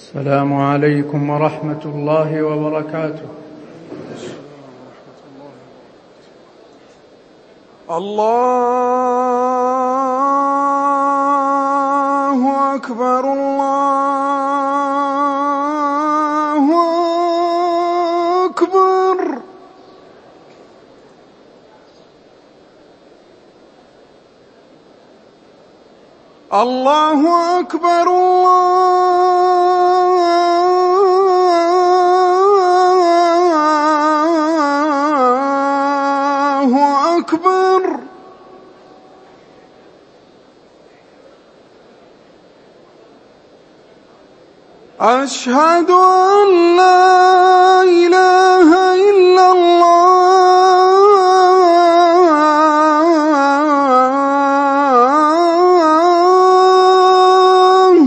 السلام عليكم ورحمة الله وبركاته. الله أكبر الله أكبر. الله أكبر الله أكبر. أشهد أن لا إله إلا الله.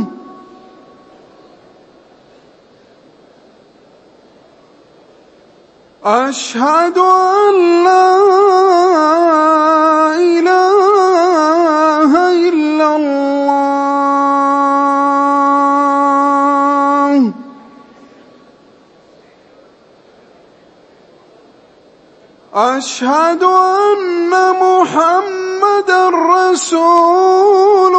أشهد أن لا إله إلا الله. أشهد أن محمدًا رسول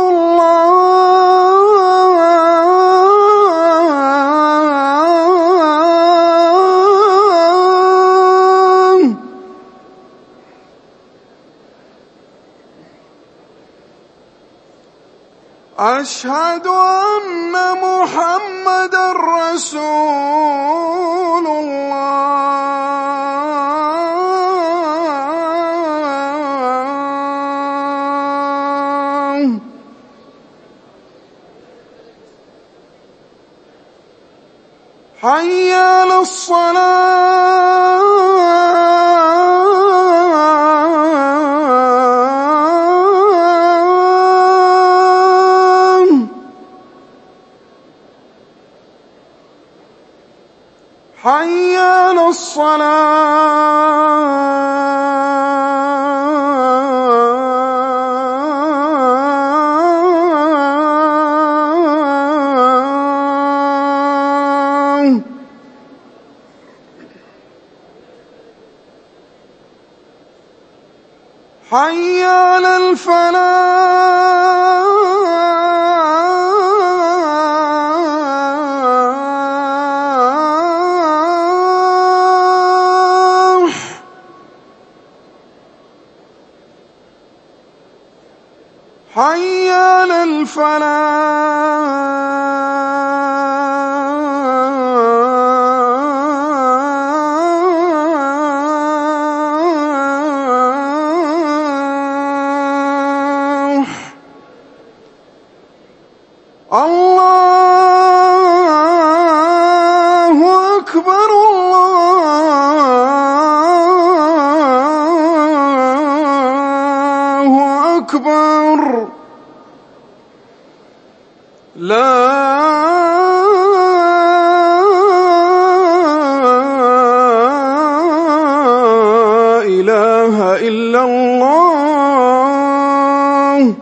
الله. أشهد أن محمدًا رسول الله. حي على الصلاة. حي على الصلاة. حي على الفلاح. حي على الفلاح. الله أكبر الله أكبر. لا إله إلا الله.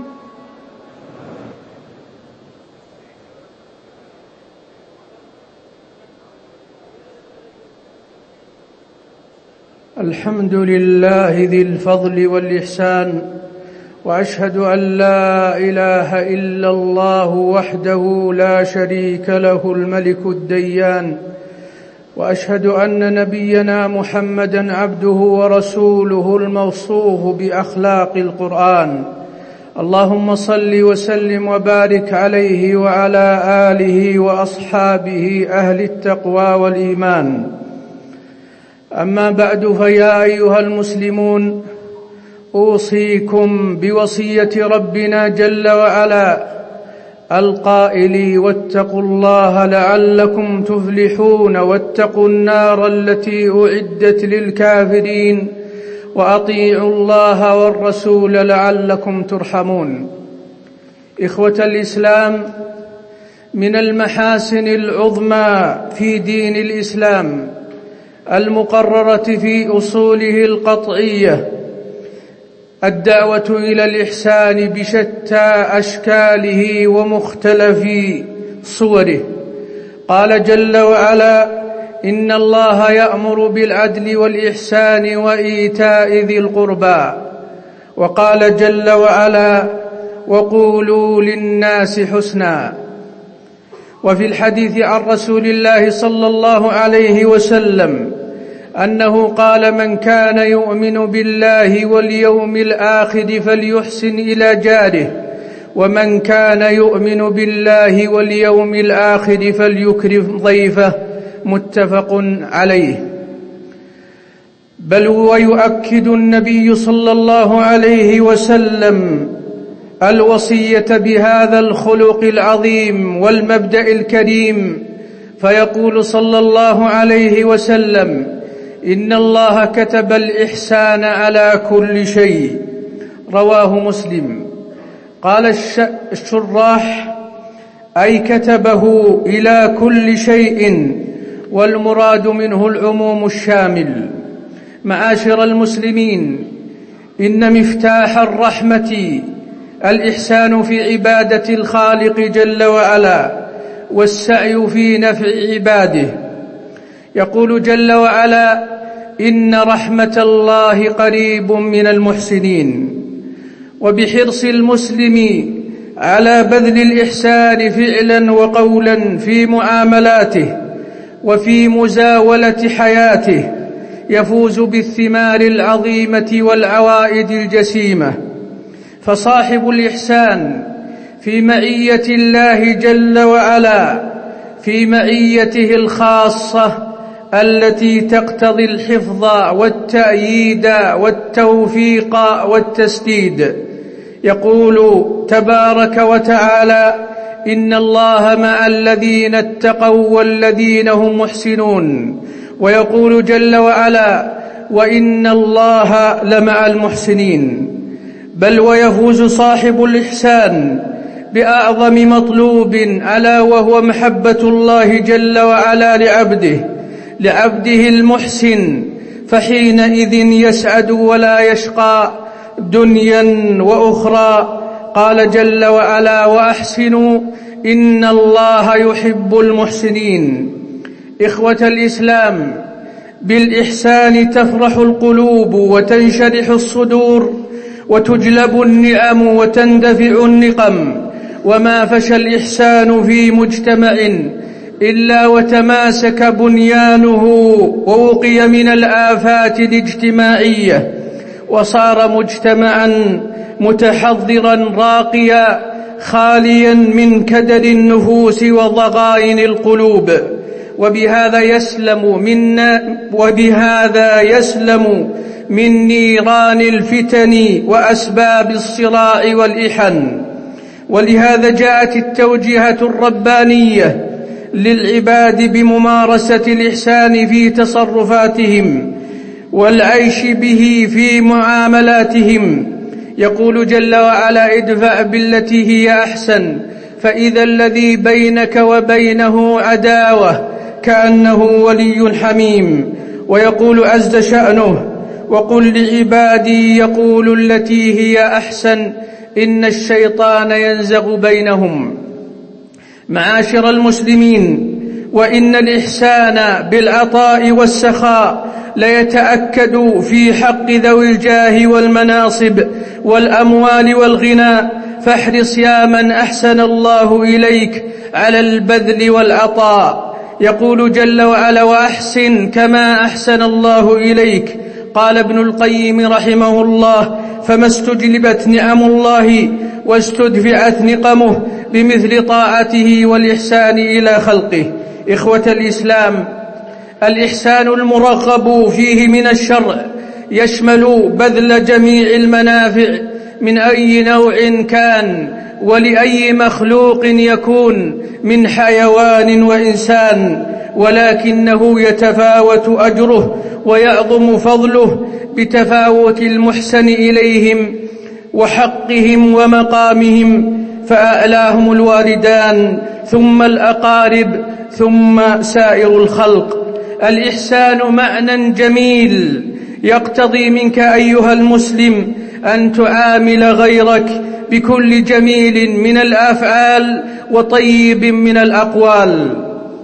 الحمد لله ذي الفضل والإحسان، وأشهد أن لا إله إلا الله وحده لا شريك له الملك الديان، وأشهد أن نبينا محمدًا عبده ورسوله الموصوف بأخلاق القرآن. اللهم صل وسلم وبارك عليه وعلى آله وأصحابه أهل التقوى والإيمان. أما بعد، فيا أيها المسلمون، أوصيكم بوصية ربنا جل وعلا القائل: واتقوا الله لعلكم تفلحون، واتقوا النار التي أعدت للكافرين، وأطيعوا الله والرسول لعلكم ترحمون. إخوة الإسلام، من المحاسن العظمى في دين الإسلام المقررة في أصوله القطعية الدعوة إلى الإحسان بشتى أشكاله ومختلف صوره. قال جل وعلا: إن الله يأمر بالعدل والإحسان وإيتاء ذي القربى. وقال جل وعلا: وقولوا للناس حسنا. وفي الحديث عن رسول الله صلى الله عليه وسلم أنه قال: من كان يؤمن بالله واليوم الآخر فليحسن إلى جاره، ومن كان يؤمن بالله واليوم الآخر فليكرم ضيفه. متفق عليه. بل ويؤكد النبي صلى الله عليه وسلم الوصية بهذا الخلق العظيم والمبدأ الكريم، فيقول صلى الله عليه وسلم: إن الله كتب الإحسان على كل شيء. رواه مسلم. قال الشراح: أي كتبه إلى كل شيء، والمراد منه العموم الشامل. معاشر المسلمين، إن مفتاح الرحمة الإحسان في عبادة الخالق جل وعلا والسعي في نفع عباده. يقول جل وعلا: إن رحمة الله قريب من المحسنين. وبحرص المسلم على بذل الإحسان فعلا وقولا في معاملاته وفي مزاولة حياته يفوز بالثمار العظيمة والعوائد الجسيمة. فصاحب الإحسان في معية الله جل وعلا، في معيته الخاصة التي تقتضي الحفظ والتأييد والتوفيق والتسديد. يقول تبارك وتعالى: إن الله مع الذين اتقوا والذين هم محسنون. ويقول جل وعلا: وإن الله لمع المحسنين. بل ويفوز صاحب الإحسان بأعظم مطلوب، ألا وهو محبة الله جل وعلا لعبده المحسن، فحينئذ يسعد ولا يشقى دنيا وأخرى. قال جل وعلا: وأحسنوا إن الله يحب المحسنين. إخوة الإسلام، بالإحسان تفرح القلوب وتنشرح الصدور وتجلب النعم وتندفع النقم. وما فشى الإحسان في مجتمع إلا وتماسك بنيانه ووقي من الآفات الاجتماعية، وصار مجتمعا متحضرا راقيا خاليا من كدر النفوس وضغائن القلوب. وبهذا يسلم من نيران الفتن وأسباب الصراع والإحن. ولهذا جاءت التوجيهات الربانية للعباد بممارسة الإحسان في تصرفاتهم والعيش به في معاملاتهم. يقول جل وعلا: ادفع بالتي هي أحسن فإذا الذي بينك وبينه عداوة كأنه ولي حميم. ويقول عز شأنه: وقل لعبادي يقولوا التي هي أحسن إن الشيطان ينزغ بينهم. معاشر المسلمين، وإن الإحسان بالعطاء والسخاء ليتأكد في حق ذوي الجاه والمناصب والأموال والغنى. فاحرص يا من أحسن الله إليك على البذل والعطاء. يقول جل وعلا: وأحسن كما أحسن الله إليك. قال ابن القيم رحمه الله: فما استجلبت نعم الله واستدفعت نقمه بمثل طاعته والإحسان إلى خلقه. إخوة الإسلام، الإحسان المرغب فيه من الشرع يشمل بذل جميع المنافع من أي نوع كان ولأي مخلوق يكون من حيوان وإنسان، ولكنه يتفاوت أجره ويعظم فضله بتفاوت المحسن إليهم وحقهم ومقامهم، فأعلاهم الوالدان ثم الأقارب ثم سائر الخلق. الإحسان معنى جميل يقتضي منك أيها المسلم أن تعامل غيرك بكل جميل من الأفعال وطيب من الأقوال.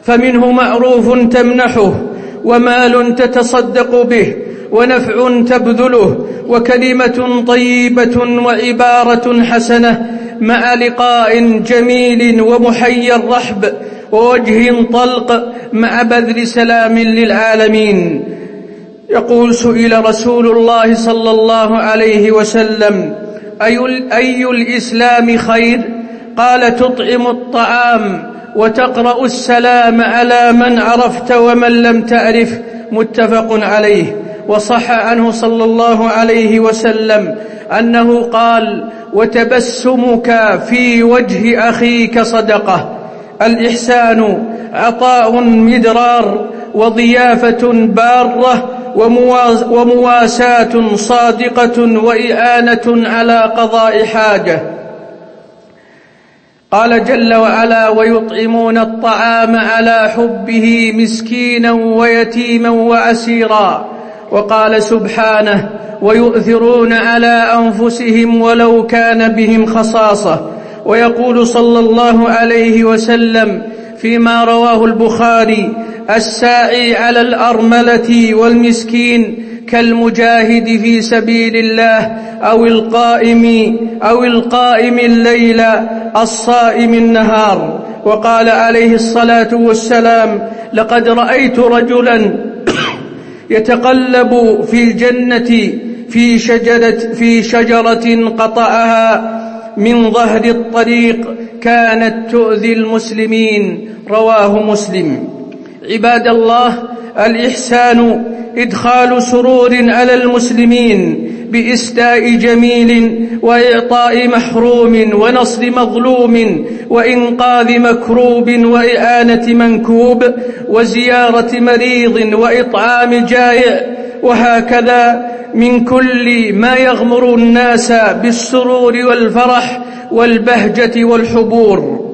فمنه معروف تمنحه، ومال تتصدق به، ونفع تبذله، وكلمة طيبة وعبارة حسنة، مع لقاء جميل ومحيى الرحب ووجه طلق، مع بذل سلام للعالمين. يقول: سئل رسول الله صلى الله عليه وسلم: أي الإسلام خير؟ قال: تطعم الطعام وتقرأ السلام على من عرفت ومن لم تعرف. متفق عليه. وصح عنه صلى الله عليه وسلم أنه قال: وتبسمك في وجه أخيك صدقة. الإحسان عطاء مدرار، وضيافة بارة، ومواساة صادقة، وإعانة على قضاء حاجة. قال جل وعلا: ويطعمون الطعام على حبه مسكينا ويتيما وأسيرا. وقال سبحانه: ويؤثرون على أنفسهم ولو كان بهم خصاصة. ويقول صلى الله عليه وسلم فيما رواه البخاري: الساعي على الأرملة والمسكين كالمجاهد في سبيل الله، أو القائم الليل الصائم النهار. وقال عليه الصلاة والسلام: لقد رأيت رجلا يتقلب في الجنة في شجرة قطعها من ظهر الطريق كانت تؤذي المسلمين. رواه مسلم. عباد الله، الإحسان إدخال سرور على المسلمين بإسداء جميل، وإعطاء محروم، ونصر مظلوم، وإنقاذ مكروب، وإعانة منكوب، وزيارة مريض، وإطعام جائع، وهكذا من كل ما يغمر الناس بالسرور والفرح والبهجة والحبور.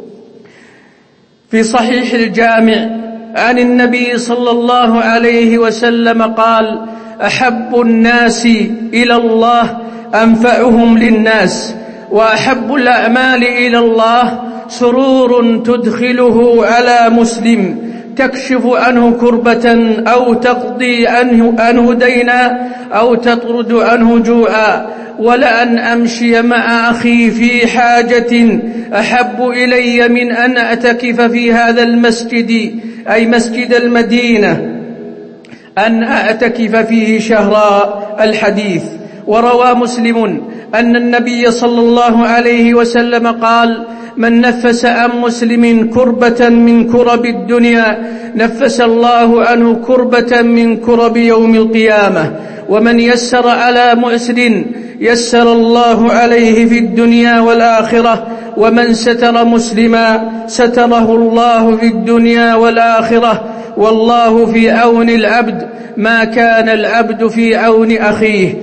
في صحيح الجامع عن النبي صلى الله عليه وسلم قال: أحب الناس إلى الله أنفعهم للناس، وأحب الأعمال إلى الله سرور تدخله على مسلم تكشف عنه كربة، أو تقضي عنه دينا، أو تطرد عنه جوعا. ولأن أمشي مع أخي في حاجة أحب إلي من أن أعتكف في هذا المسجد، أي مسجد المدينة، أن أعتكف فيه شهرا. الحديث. وروى مسلم أن النبي صلى الله عليه وسلم قال: من نفس عن مسلم كربة من كرب الدنيا نفس الله عنه كربة من كرب يوم القيامة. ومن يسر على معسر يسر الله عليه في الدنيا والآخرة. ومن ستر مسلما ستره الله في الدنيا والآخرة. والله في عون العبد ما كان العبد في عون أخيه.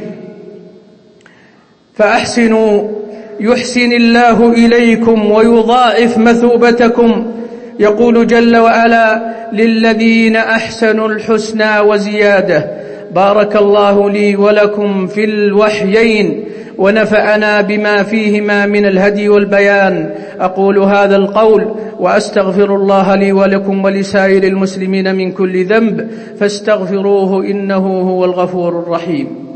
فأحسنوا يحسن الله إليكم ويضاعف مثوبتكم. يقول جل وعلا: للذين أحسنوا الحسنى وزيادة. بارك الله لي ولكم في الوحيين، ونفعنا بما فيهما من الهدي والبيان. أقول هذا القول وأستغفر الله لي ولكم ولسائر المسلمين من كل ذنب، فاستغفروه إنه هو الغفور الرحيم.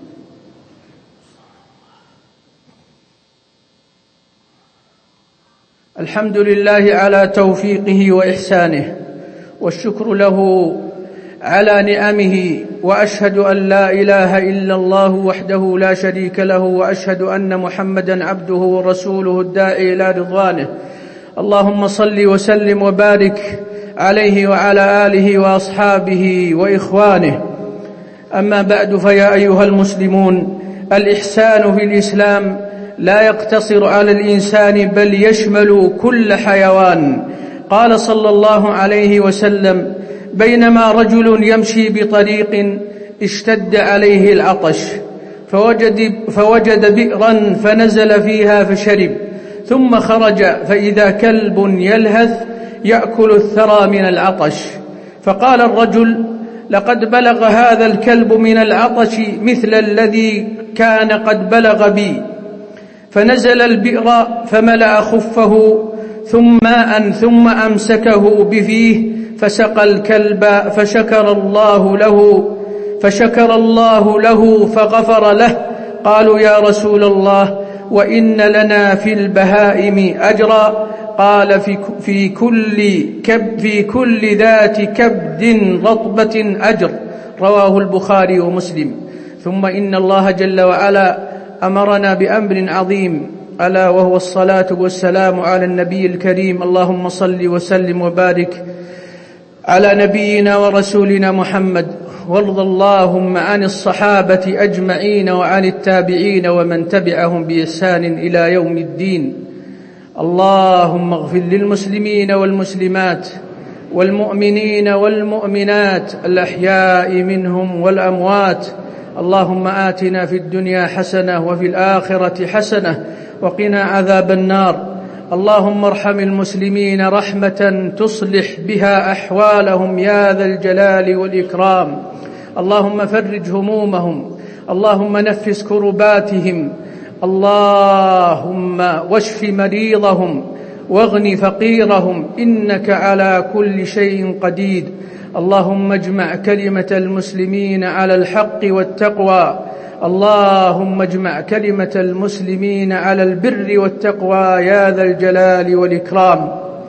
الحمد لله على توفيقه وإحسانه، والشكر له على نعمه، وأشهد أن لا إله إلا الله وحده لا شريك له، وأشهد أن محمدا عبده ورسوله الداعي إلى رضوانه. اللهم صل وسلم وبارك عليه وعلى آله وأصحابه وإخوانه. أما بعد، فيا أيها المسلمون، الإحسان في الإسلام لا يقتصر على الإنسان بل يشمل كل حيوان. قال صلى الله عليه وسلم: بينما رجل يمشي بطريق اشتد عليه العطش فوجد بئرا فنزل فيها فشرب، ثم خرج فإذا كلب يلهث يأكل الثرى من العطش. فقال الرجل: لقد بلغ هذا الكلب من العطش مثل الذي كان قد بلغ بي. فنزل البئر فملأ خفه، ثم أمسكه بفيه فسقى الكلب فشكر الله له فغفر له. قالوا يا رسول الله وإن لنا في البهائم أجرا؟ قال في كل ذات كبد رطبة أجر. رواه البخاري ومسلم. ثم إن الله جل وعلا أمرنا بأمر عظيم، ألا وهو الصلاة والسلام على النبي الكريم. اللهم صل وسلم وبارك على نبينا ورسولنا محمد، وارض اللهم عن الصحابة أجمعين وعن التابعين ومن تبعهم بإحسان إلى يوم الدين. اللهم اغفر للمسلمين والمسلمات والمؤمنين والمؤمنات الأحياء منهم والأموات. اللهم آتنا في الدنيا حسنة وفي الآخرة حسنة وقنا عذاب النار. اللهم ارحم المسلمين رحمة تصلح بها أحوالهم يا ذا الجلال والإكرام. اللهم فرج همومهم، اللهم نفس كرباتهم، اللهم واشف مريضهم واغن فقيرهم، إنك على كل شيء قدير. اللهم اجمع كلمة المسلمين على الحق والتقوى، اللهم اجمع كلمة المسلمين على البر والتقوى يا ذا الجلال والإكرام.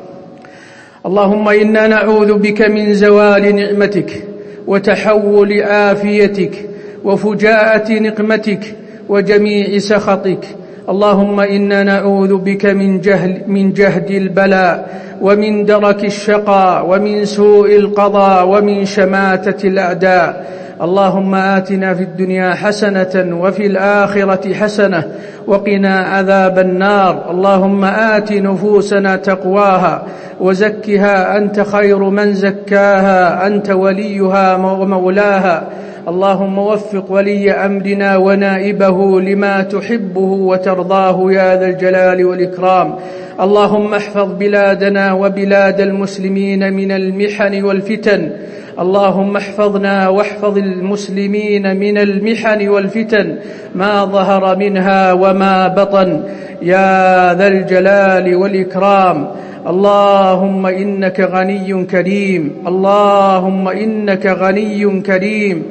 اللهم إنا نعوذ بك من زوال نعمتك وتحول عافيتك وفجاءة نقمتك وجميع سخطك. اللهم إنا نعوذ بك من جهد البلاء ومن درك الشقاء ومن سوء القضاء ومن شماتة الأعداء. اللهم آتنا في الدنيا حسنة وفي الآخرة حسنة وقنا عذاب النار. اللهم آت نفوسنا تقواها وزكها أنت خير من زكاها، أنت وليها ومولاها. اللهم وفق ولي أمرنا ونائبه لما تحبه وترضاه يا ذا الجلال والإكرام. اللهم احفظ بلادنا وبلاد المسلمين من المحن والفتن. اللهم احفظنا واحفظ المسلمين من المحن والفتن ما ظهر منها وما بطن يا ذا الجلال والإكرام. اللهم إنك غني كريم، اللهم إنك غني كريم.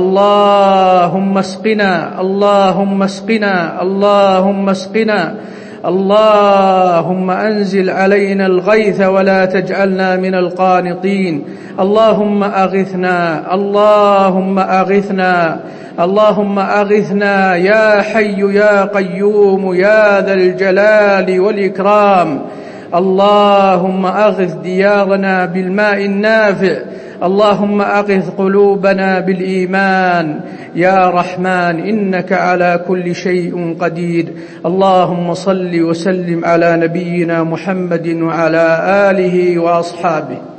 اللهم اسقنا، اللهم اسقنا، اللهم اسقنا. اللهم أنزل علينا الغيث ولا تجعلنا من القانطين. اللهم أغثنا، اللهم أغثنا، اللهم أغثنا يا حي يا قيوم يا ذا الجلال والإكرام. اللهم أغث ديارنا بالماء النافع، اللهم أغث قلوبنا بالإيمان يا رحمن، إنك على كل شيء قدير. اللهم صل وسلم على نبينا محمد وعلى آله وأصحابه.